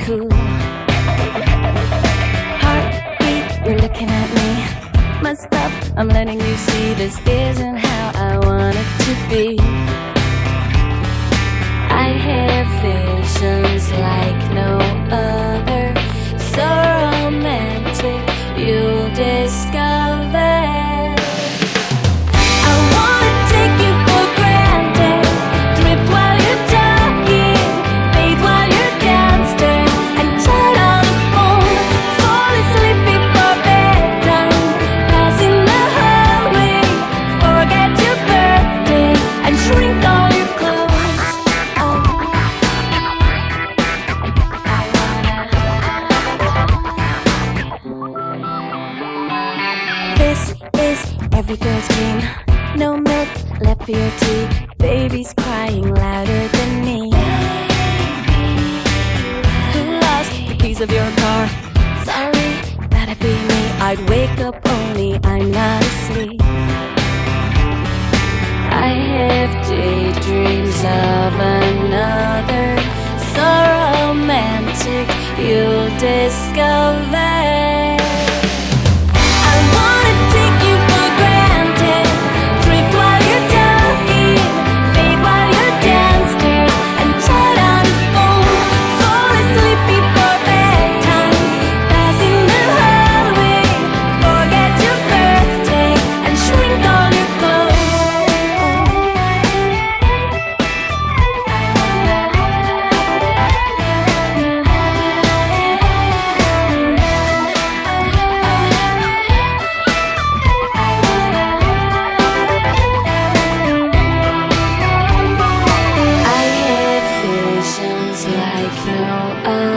cool. Heartbeat, you're looking at me. Messed up, I'm letting you see this isn't how I want it to be. I have visions like no other, so romantic, you'll discover. I wanna take you for granted, drift while you're talking, bathe while you're downstairs, and chat on the phone, fall asleep before bedtime, pass in the hallway, forget your birthday, and shrink all your clothes. Oh, this is every girl's dream. No milk left for your tea. Baby's crying louder than me. Who lost the keys of your car? Sorry, that'd be me. I'd wake up only I'm not asleep. I have daydreams of another, so romantic, you'll discover. I wanna take you for granted, drift while you're talking, fade while you're downstairs, and chat on the phone, fall asleep before bedtime, pass in the hallway, forget your birthday, and shrink all your clothes. I have visions like no other.